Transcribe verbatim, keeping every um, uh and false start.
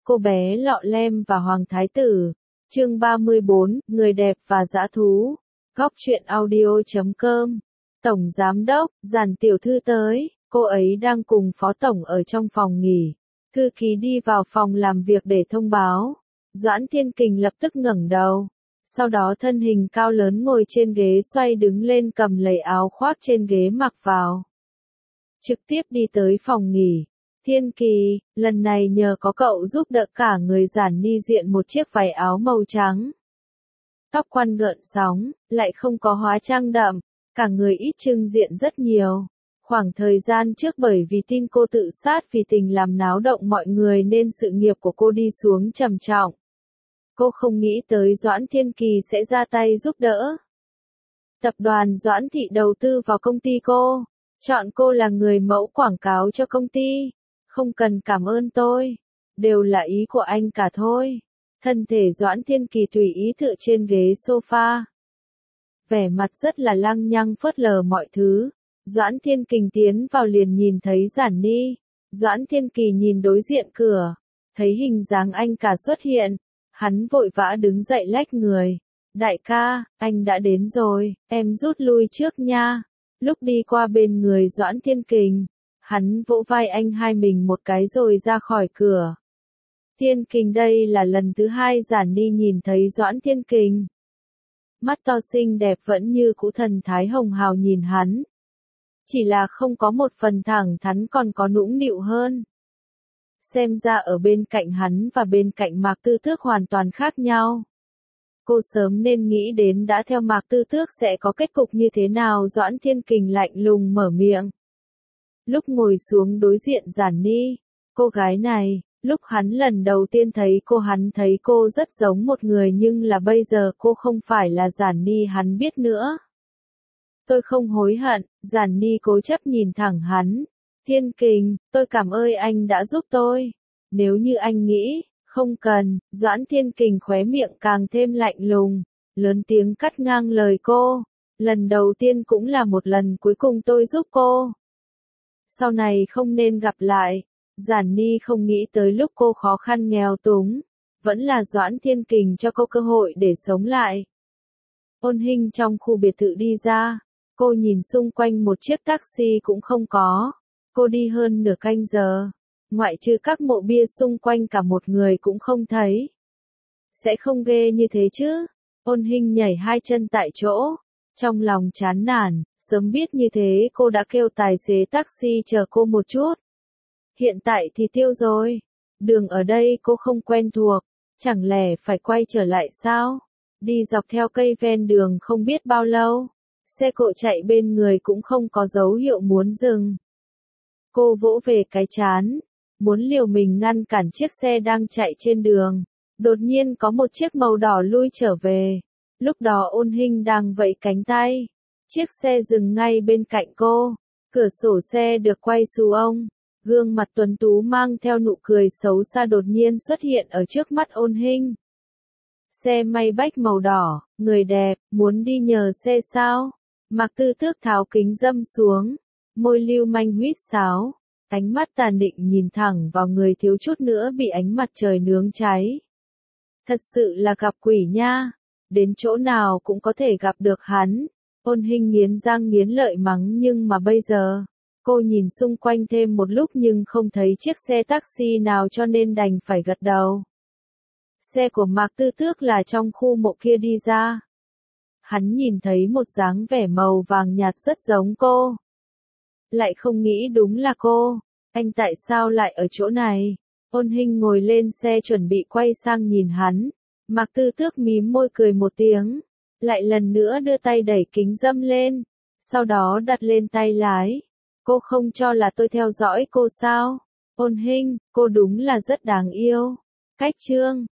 Cô bé lọ lem và Hoàng Thái Tử. Chương ba mươi bốn, Người đẹp và dã thú. Góc truyện audio chấm com. Tổng giám đốc, Giản tiểu thư tới, cô ấy đang cùng phó tổng ở trong phòng nghỉ. Thư ký đi vào phòng làm việc để thông báo. Doãn Thiên Kình lập tức ngẩng đầu. Sau đó thân hình cao lớn ngồi trên ghế xoay đứng lên cầm lấy áo khoác trên ghế mặc vào. Trực tiếp đi tới phòng nghỉ. Thiên Kỳ, lần này nhờ có cậu giúp đỡ cả người Giản Ni diện một chiếc váy áo màu trắng. Tóc quăn gợn sóng, lại không có hóa trang đậm, cả người ít trưng diện rất nhiều. Khoảng thời gian trước bởi vì tin cô tự sát vì tình làm náo động mọi người nên sự nghiệp của cô đi xuống trầm trọng. Cô không nghĩ tới Doãn Thiên Kỳ sẽ ra tay giúp đỡ. Tập đoàn Doãn Thị đầu tư vào công ty cô, chọn cô là người mẫu quảng cáo cho công ty. Không cần cảm ơn tôi, đều là ý của anh cả thôi. Thân thể Doãn Thiên Kỳ tùy ý tựa trên ghế sofa. Vẻ mặt rất là lăng nhăng phớt lờ mọi thứ. Doãn Thiên Kình tiến vào liền nhìn thấy Giản Ni. Doãn Thiên Kỳ nhìn đối diện cửa, thấy hình dáng anh cả xuất hiện. Hắn vội vã đứng dậy lách người. Đại ca, anh đã đến rồi, em rút lui trước nha. Lúc đi qua bên người Doãn Thiên Kình, hắn vỗ vai anh hai mình một cái rồi ra khỏi cửa. Thiên Kình đây là lần thứ hai Giản Ni nhìn thấy Doãn Thiên Kình. Mắt to xinh đẹp vẫn như cũ thần thái hồng hào nhìn hắn. Chỉ là không có một phần thẳng thắn còn có nũng nịu hơn. Xem ra ở bên cạnh hắn và bên cạnh Mạc Tư Tước hoàn toàn khác nhau. Cô sớm nên nghĩ đến đã theo Mạc Tư Tước sẽ có kết cục như thế nào. Doãn Thiên Kình lạnh lùng mở miệng. Lúc ngồi xuống đối diện Giản Ni, cô gái này, lúc hắn lần đầu tiên thấy cô hắn thấy cô rất giống một người nhưng là bây giờ cô không phải là Giản Ni hắn biết nữa. Tôi không hối hận, Giản Ni cố chấp nhìn thẳng hắn. Thiên Kình, tôi cảm ơn anh đã giúp tôi. Nếu như anh nghĩ, không cần, Doãn Thiên Kình khóe miệng càng thêm lạnh lùng, lớn tiếng cắt ngang lời cô. Lần đầu tiên cũng là một lần cuối cùng tôi giúp cô. Sau này không nên gặp lại. Giản Ni không nghĩ tới lúc cô khó khăn nghèo túng, vẫn là Doãn Thiên Kình cho cô cơ hội để sống lại. Ôn Hinh trong khu biệt thự đi ra, cô nhìn xung quanh một chiếc taxi cũng không có. Cô đi hơn nửa canh giờ, ngoại trừ các mộ bia xung quanh cả một người cũng không thấy. Sẽ không ghê như thế chứ? Ôn Hinh nhảy hai chân tại chỗ, trong lòng chán nản, sớm biết như thế cô đã kêu tài xế taxi chờ cô một chút. Hiện tại thì tiêu rồi, đường ở đây cô không quen thuộc, chẳng lẽ phải quay trở lại sao? Đi dọc theo cây ven đường không biết bao lâu, xe cộ chạy bên người cũng không có dấu hiệu muốn dừng. Cô vỗ về cái trán, muốn liều mình ngăn cản chiếc xe đang chạy trên đường. Đột nhiên có một chiếc màu đỏ lui trở về. Lúc đó Ôn Hinh đang vẫy cánh tay. Chiếc xe dừng ngay bên cạnh cô. Cửa sổ xe được quay xuống. Gương mặt tuấn tú mang theo nụ cười xấu xa đột nhiên xuất hiện ở trước mắt Ôn Hinh. Xe may bách màu đỏ, người đẹp, muốn đi nhờ xe sao? Mạc Tư Tước tháo kính râm xuống. Môi lưu manh huýt sáo, ánh mắt tàn định nhìn thẳng vào người thiếu chút nữa bị ánh mặt trời nướng cháy. Thật sự là gặp quỷ nha, đến chỗ nào cũng có thể gặp được hắn. Ôn Hinh nghiến răng nghiến lợi mắng nhưng mà bây giờ, cô nhìn xung quanh thêm một lúc nhưng không thấy chiếc xe taxi nào cho nên đành phải gật đầu. Xe của Mạc Tư Tước là trong khu mộ kia đi ra. Hắn nhìn thấy một dáng vẻ màu vàng nhạt rất giống cô. Lại không nghĩ đúng là cô, anh tại sao lại ở chỗ này? Ôn Hinh ngồi lên xe chuẩn bị quay sang nhìn hắn. Mạc Tư Tước mím môi cười một tiếng, lại lần nữa đưa tay đẩy kính râm lên, sau đó đặt lên tay lái. Cô không cho là tôi theo dõi cô sao? Ôn Hinh, cô đúng là rất đáng yêu. Cách chương